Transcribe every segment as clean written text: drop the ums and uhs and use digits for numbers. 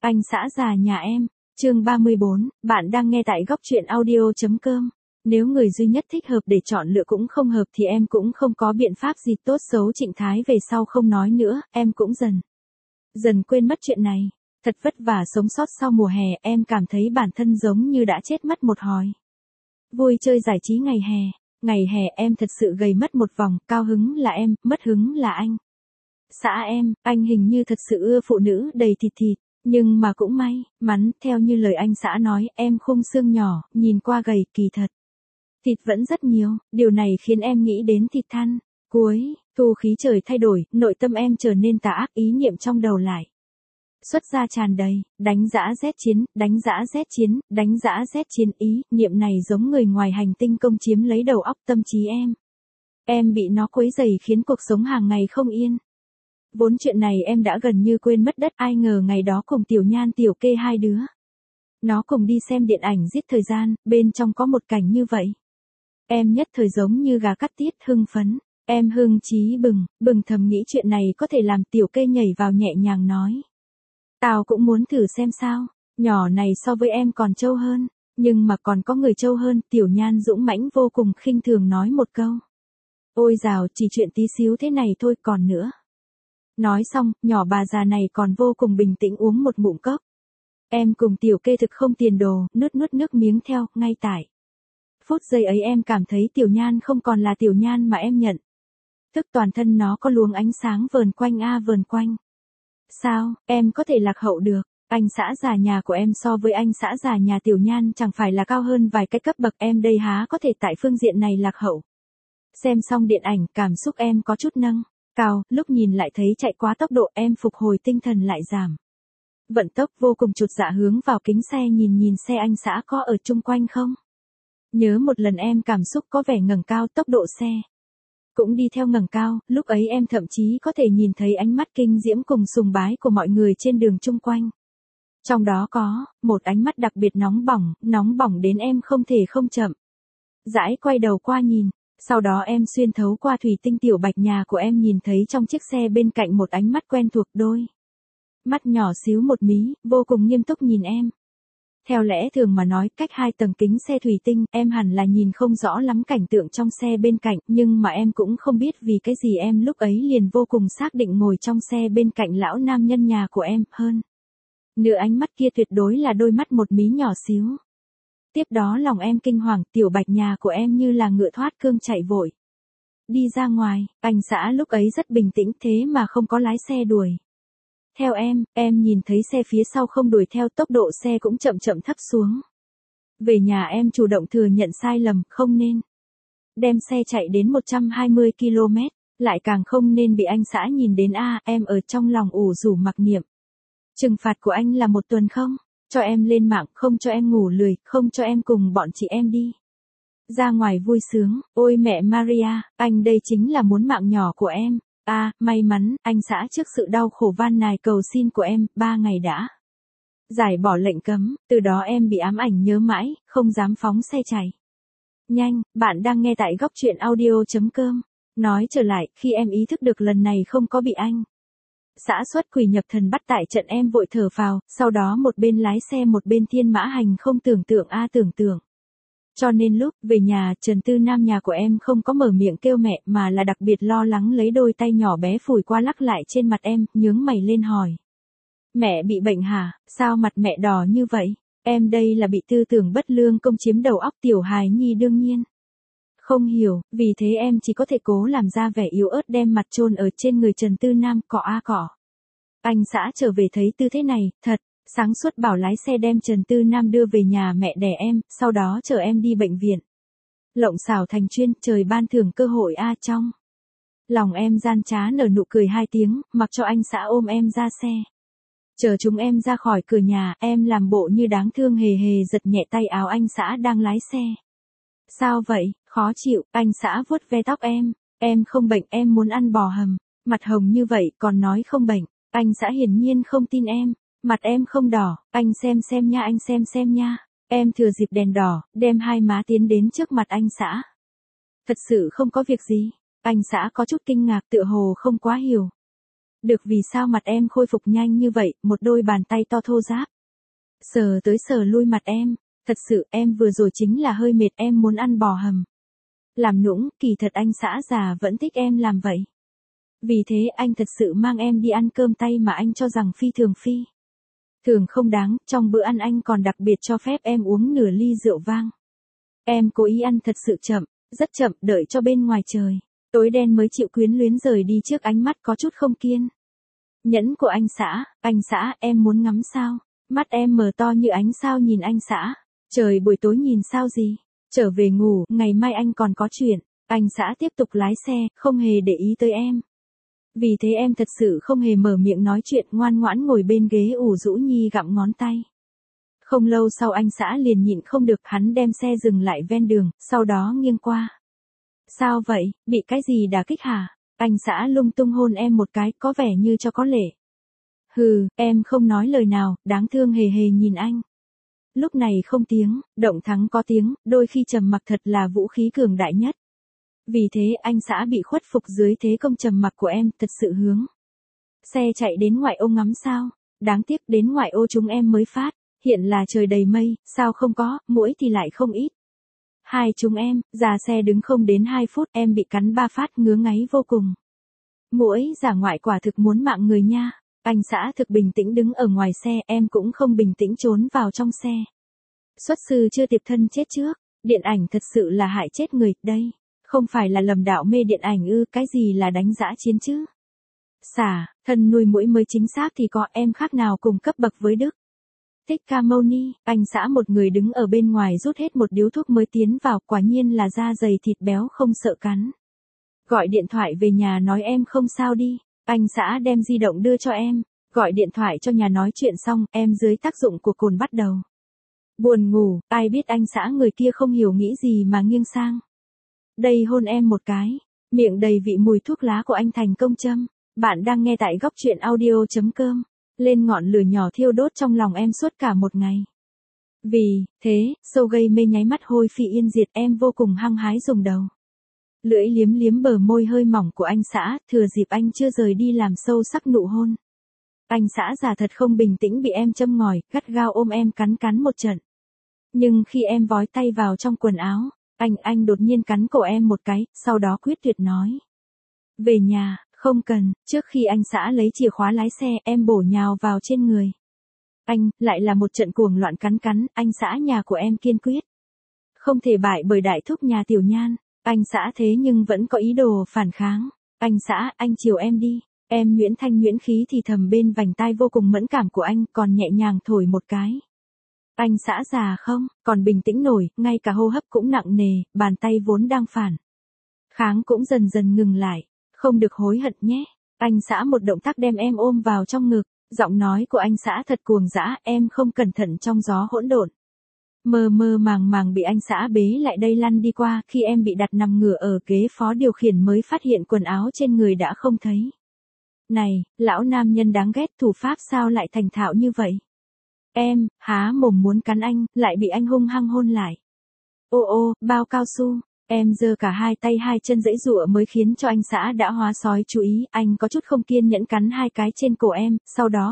Anh xã già nhà em, chương 34, bạn đang nghe tại góc truyện audio.com. Nếu người duy nhất thích hợp để chọn lựa cũng không hợp thì em cũng không có biện pháp gì. Tốt xấu Trịnh Thái về sau không nói nữa, em cũng dần quên mất chuyện này. Thật vất vả sống sót sau mùa hè, em cảm thấy bản thân giống như đã chết mất một hồi. Vui chơi giải trí ngày hè. Ngày hè em thật sự gầy mất một vòng, cao hứng là em, mất hứng là anh. Xã em, anh hình như thật sự ưa phụ nữ đầy thịt thịt, nhưng mà cũng may mắn, theo như lời anh xã nói, em khung xương nhỏ, nhìn qua gầy, kỳ thật thịt vẫn rất nhiều, điều này khiến em nghĩ đến thịt than. Cuối thu khí trời thay đổi, nội tâm em trở nên tà ác, ý niệm trong đầu lại xuất ra tràn đầy, đánh giã rét chiến, đánh giã rét chiến, đánh giã rét chiến. Ý niệm này giống người ngoài hành tinh công chiếm lấy đầu óc tâm trí em. Em bị nó quấy rầy khiến cuộc sống hàng ngày không yên. Vốn chuyện này em đã gần như quên mất đất, ai ngờ ngày đó cùng Tiểu Nhan Tiểu Kê hai đứa nó cùng đi xem điện ảnh giết thời gian, bên trong có một cảnh như vậy. Em nhất thời giống như gà cắt tiết, hưng phấn. Em hưng chí bừng thầm nghĩ chuyện này có thể làm. Tiểu Kê nhảy vào nhẹ nhàng nói: Tao cũng muốn thử xem sao, nhỏ này so với em còn trâu hơn, nhưng mà còn có người trâu hơn. Tiểu Nhan dũng mãnh vô cùng, khinh thường nói một câu: Ôi dào, chỉ chuyện tí xíu thế này thôi, còn nữa. Nói xong, nhỏ bà già này còn vô cùng bình tĩnh uống một ngụm cốc. Em cùng Tiểu Kê thực không tiền đồ, nuốt nước miếng theo. Ngay tại phút giây ấy em cảm thấy Tiểu Nhan không còn là Tiểu Nhan mà em nhận. Tức toàn thân nó có luồng ánh sáng vờn quanh vờn quanh. Sao, em có thể lạc hậu được? Anh xã già nhà của em so với anh xã già nhà Tiểu Nhan chẳng phải là cao hơn vài cái cấp bậc, em đây há có thể tại phương diện này lạc hậu. Xem xong điện ảnh, cảm xúc em có chút nâng cao, lúc nhìn lại thấy chạy quá tốc độ, em phục hồi tinh thần lại giảm vận tốc, vô cùng chột dạ hướng vào kính xe nhìn xe anh xã có ở chung quanh không. Nhớ một lần em cảm xúc có vẻ ngẩng cao, tốc độ xe cũng đi theo ngẩng cao, lúc ấy em thậm chí có thể nhìn thấy ánh mắt kinh diễm cùng sùng bái của mọi người trên đường chung quanh. Trong đó có một ánh mắt đặc biệt nóng bỏng đến em không thể không chậm rãi quay đầu qua nhìn. Sau đó em xuyên thấu qua thủy tinh tiểu bạch nhà của em nhìn thấy trong chiếc xe bên cạnh một ánh mắt quen thuộc, đôi mắt nhỏ xíu một mí, vô cùng nghiêm túc nhìn em. Theo lẽ thường mà nói, cách 2 tầng kính xe thủy tinh, em hẳn là nhìn không rõ lắm cảnh tượng trong xe bên cạnh, nhưng mà em cũng không biết vì cái gì em lúc ấy liền vô cùng xác định ngồi trong xe bên cạnh lão nam nhân nhà của em, hơn nửa ánh mắt kia tuyệt đối là đôi mắt một mí nhỏ xíu. Tiếp đó lòng em kinh hoàng, tiểu bạch nhà của em như là ngựa thoát cương chạy vội đi ra ngoài. Anh xã lúc ấy rất bình tĩnh, thế mà không có lái xe đuổi theo em nhìn thấy xe phía sau không đuổi theo, tốc độ xe cũng chậm thấp xuống. Về nhà em chủ động thừa nhận sai lầm, không nên đem xe chạy đến 120 km, lại càng không nên bị anh xã nhìn đến. Em ở trong lòng ủ rũ mặc niệm. Trừng phạt của anh là 1 tuần không cho em lên mạng, không cho em ngủ lười, không cho em cùng bọn chị em đi ra ngoài vui sướng. Ôi mẹ Maria, anh đây chính là muốn mạng nhỏ của em. May mắn, anh xã trước sự đau khổ van nài cầu xin của em, 3 ngày đã giải bỏ lệnh cấm, từ đó em bị ám ảnh nhớ mãi, không dám phóng xe chạy nhanh. Bạn đang nghe tại góc truyện audio.com. Nói trở lại, khi em ý thức được lần này không có bị anh xã xuất quỷ nhập thần bắt tại trận, em vội thở phào, sau đó một bên lái xe một bên thiên mã hành không tưởng tượng. Cho nên lúc về nhà, Trần Tư Nam nhà của em không có mở miệng kêu mẹ, mà là đặc biệt lo lắng lấy đôi tay nhỏ bé phủi qua lắc lại trên mặt em, nhướng mày lên hỏi: Mẹ bị bệnh hả? Sao mặt mẹ đỏ như vậy? Em đây là bị tư tưởng bất lương công chiếm đầu óc. Tiểu hài nhi đương nhiên không hiểu, vì thế em chỉ có thể cố làm ra vẻ yếu ớt, đem mặt chôn ở trên người Trần Tư Nam, cọ. Anh xã trở về thấy tư thế này, thật sáng suốt bảo lái xe đem Trần Tư Nam đưa về nhà mẹ đẻ em, sau đó chở em đi bệnh viện. Lộng xảo thành chuyên, trời ban thưởng cơ hội trong lòng em gian trá nở nụ cười 2 tiếng, mặc cho anh xã ôm em ra xe. Chờ chúng em ra khỏi cửa nhà, em làm bộ như đáng thương hề giật nhẹ tay áo anh xã đang lái xe. Sao vậy, khó chịu? Anh xã vuốt ve tóc em không bệnh, em muốn ăn bò hầm. Mặt hồng như vậy còn nói không bệnh. Anh xã hiển nhiên không tin em. Mặt em không đỏ, anh xem nha, anh xem nha. Em thừa dịp đèn đỏ, đem 2 má tiến đến trước mặt anh xã. Thật sự không có việc gì. Anh xã có chút kinh ngạc, tựa hồ không quá hiểu Được vì sao mặt em khôi phục nhanh như vậy, một đôi bàn tay to thô ráp. Sờ tới sờ lui mặt em, thật sự em vừa rồi chính là hơi mệt em muốn ăn bò hầm. Làm nũng, kỳ thật anh xã già vẫn thích em làm vậy. Vì thế anh thật sự mang em đi ăn cơm tay mà anh cho rằng phi thường không đáng, trong bữa ăn anh còn đặc biệt cho phép em uống nửa ly rượu vang. Em cố ý ăn thật sự chậm, rất chậm, đợi cho bên ngoài trời tối đen mới chịu quyến luyến rời đi trước ánh mắt có chút không kiên nhẫn của anh xã em muốn ngắm sao? Mắt em mở to như ánh sao nhìn anh xã. Trời buổi tối nhìn sao gì? Trở về ngủ, ngày mai anh còn có chuyện. Anh xã tiếp tục lái xe, không hề để ý tới em. Vì thế em thật sự không hề mở miệng nói chuyện, ngoan ngoãn ngồi bên ghế ủ rũ nhi gặm ngón tay. Không lâu sau anh xã liền nhịn không được, hắn đem xe dừng lại ven đường, sau đó nghiêng qua. Sao vậy, bị cái gì đả kích hả? Anh xã lung tung hôn em một cái, có vẻ như cho có lệ. Hừ, em không nói lời nào, đáng thương hề hề nhìn anh. Lúc này không tiếng, động thắng có tiếng, đôi khi trầm mặc thật là vũ khí cường đại nhất. Vì thế anh xã bị khuất phục dưới thế công trầm mặc của em, thật sự hướng. Xe chạy đến ngoại ô ngắm sao, đáng tiếc đến ngoại ô chúng em mới phát, hiện là trời đầy mây, sao không có, muỗi thì lại không ít. Hai chúng em, ra xe đứng không đến 2 phút, em bị cắn 3 phát ngứa ngáy vô cùng. Muỗi giả ngoại quả thực muốn mạng người nha. Anh xã thực bình tĩnh đứng ở ngoài xe, em cũng không bình tĩnh trốn vào trong xe. Xuất sư chưa tiệp thân chết trước, điện ảnh thật sự là hại chết người, đây. Không phải là lầm đạo mê điện ảnh ư, cái gì là đánh dã chiến chứ? Xả, thân nuôi muỗi mới chính xác thì có, em khác nào cùng cấp bậc với Đức. Thích ca mâu ni, anh xã một người đứng ở bên ngoài rút hết một điếu thuốc mới tiến vào, quả nhiên là da dày thịt béo không sợ cắn. Gọi điện thoại về nhà nói em không sao đi, anh xã đem di động đưa cho em, gọi điện thoại cho nhà nói chuyện xong, em dưới tác dụng của cồn bắt đầu. Buồn ngủ, ai biết anh xã người kia không hiểu nghĩ gì mà nghiêng sang. Đây hôn em một cái, miệng đầy vị mùi thuốc lá của anh thành công châm. Bạn đang nghe tại góc truyện audio.com. Lên ngọn lửa nhỏ thiêu đốt trong lòng em suốt cả một ngày. Vì thế, sâu gây mê nháy mắt hôi phi yên diệt, em vô cùng hăng hái dùng đầu lưỡi liếm liếm bờ môi hơi mỏng của anh xã, thừa dịp anh chưa rời đi làm sâu sắc nụ hôn. Anh xã già thật không bình tĩnh bị em châm ngòi, gắt gao ôm em cắn một trận. Nhưng khi em vói tay vào trong quần áo, anh đột nhiên cắn cổ em một cái, sau đó quyết tuyệt nói. Về nhà, không cần, trước khi anh xã lấy chìa khóa lái xe, em bổ nhào vào trên người. Anh, lại là một trận cuồng loạn cắn, anh xã nhà của em kiên quyết. Không thể bại bởi đại thúc nhà tiểu nhan, anh xã thế nhưng vẫn có ý đồ phản kháng. Anh xã, anh chiều em đi. Em nhuyễn thanh nhuyễn khí thì thầm bên vành tai vô cùng mẫn cảm của anh, còn nhẹ nhàng thổi một cái. Anh xã già không, còn bình tĩnh nổi, ngay cả hô hấp cũng nặng nề, bàn tay vốn đang phản kháng cũng dần dần ngừng lại. Không được hối hận nhé. Anh xã một động tác đem em ôm vào trong ngực, giọng nói của anh xã thật cuồng dã, em không cẩn thận trong gió hỗn độn. Mơ mơ màng màng bị anh xã bế lại đây lăn đi qua, khi em bị đặt nằm ngửa ở ghế phó điều khiển mới phát hiện quần áo trên người đã không thấy. Này, lão nam nhân đáng ghét, thủ pháp sao lại thành thạo như vậy? Em, há mồm muốn cắn anh, lại bị anh hung hăng hôn lại. Ô ô, bao cao su. Em giơ cả hai tay hai chân giãy giụa mới khiến cho anh xã đã hóa sói chú ý, anh có chút không kiên nhẫn cắn hai cái trên cổ em, sau đó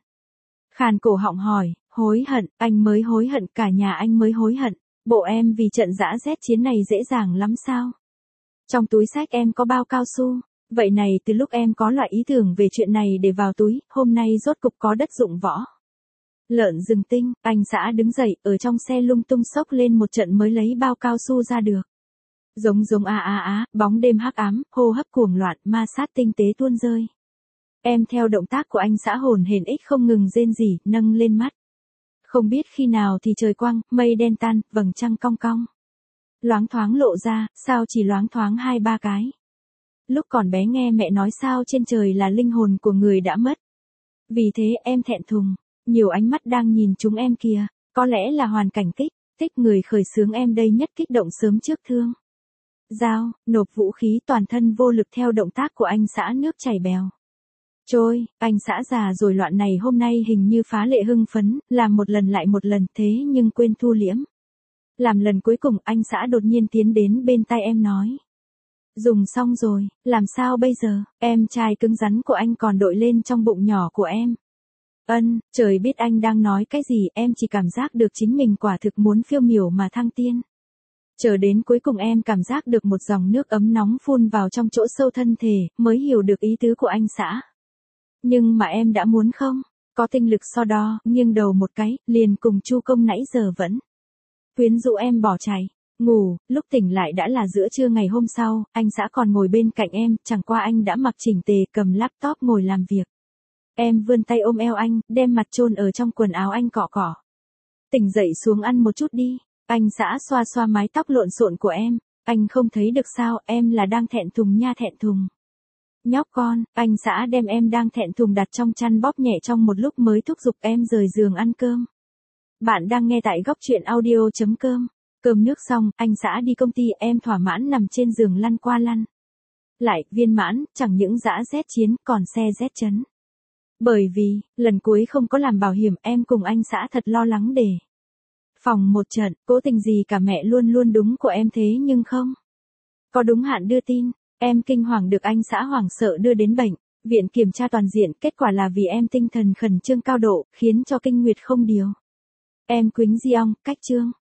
khàn cổ họng hỏi, hối hận, anh mới hối hận, cả nhà anh mới hối hận, bộ em vì trận dã rét chiến này dễ dàng lắm sao? Trong túi xách em có bao cao su, vậy này từ lúc em có loại ý tưởng về chuyện này để vào túi, hôm nay rốt cục có đất dụng võ. Lợn rừng tinh, anh xã đứng dậy, ở trong xe lung tung xốc lên một trận mới lấy bao cao su ra được. Giống bóng đêm hắc ám, hô hấp cuồng loạn, ma sát tinh tế tuôn rơi. Em theo động tác của anh xã hồn hển ích không ngừng rên rỉ, nâng lên mắt. Không biết khi nào thì trời quang, mây đen tan, vầng trăng cong cong. Loáng thoáng lộ ra, sao chỉ loáng thoáng 2-3 cái. Lúc còn bé nghe mẹ nói sao trên trời là linh hồn của người đã mất. Vì thế em thẹn thùng, nhiều ánh mắt đang nhìn chúng em kìa, có lẽ là hoàn cảnh thích người khởi xướng em đây nhất kích động sớm trước thương. Dao, nộp vũ khí toàn thân vô lực theo động tác của anh xã nước chảy bèo. Trôi, anh xã già rồi loạn này hôm nay hình như phá lệ hưng phấn, làm một lần lại một lần thế nhưng quên thu liễm. Làm lần cuối cùng anh xã đột nhiên tiến đến bên tai em nói. Dùng xong rồi, làm sao bây giờ, em trai cứng rắn của anh còn đội lên trong bụng nhỏ của em. Trời biết anh đang nói cái gì, em chỉ cảm giác được chính mình quả thực muốn phiêu miểu mà thăng tiên. Chờ đến cuối cùng em cảm giác được một dòng nước ấm nóng phun vào trong chỗ sâu thân thể, mới hiểu được ý tứ của anh xã. Nhưng mà em đã muốn không, có tinh lực so đo, nghiêng đầu một cái, liền cùng Chu Công nãy giờ vẫn quyến rũ em bỏ chạy. Ngủ, lúc tỉnh lại đã là giữa trưa ngày hôm sau, anh xã còn ngồi bên cạnh em, chẳng qua anh đã mặc chỉnh tề cầm laptop ngồi làm việc. Em vươn tay ôm eo anh, đem mặt chôn ở trong quần áo anh cọ cọ. Tỉnh dậy xuống ăn một chút đi. Anh xã xoa xoa mái tóc lộn xộn của em. Anh không thấy được sao, em là đang thẹn thùng nha, thẹn thùng. Nhóc con, anh xã đem em đang thẹn thùng đặt trong chăn bóp nhẹ trong một lúc mới thúc giục em rời giường ăn cơm. Bạn đang nghe tại góc truyện audio.com. Cơm nước xong, anh xã đi công ty, em thỏa mãn nằm trên giường lăn qua lăn lại, viên mãn, chẳng những dã rét chiến, còn xe rét chấn. Bởi vì, lần cuối không có làm bảo hiểm, em cùng anh xã thật lo lắng để phòng một trận, cố tình gì cả, mẹ luôn luôn đúng của em thế nhưng không có đúng hạn đưa tin. Em kinh hoàng được anh xã hoảng sợ đưa đến bệnh viện kiểm tra toàn diện, kết quả là vì em tinh thần khẩn trương cao độ, khiến cho kinh nguyệt không điều. Em Quýnh Di Ong, cách chương.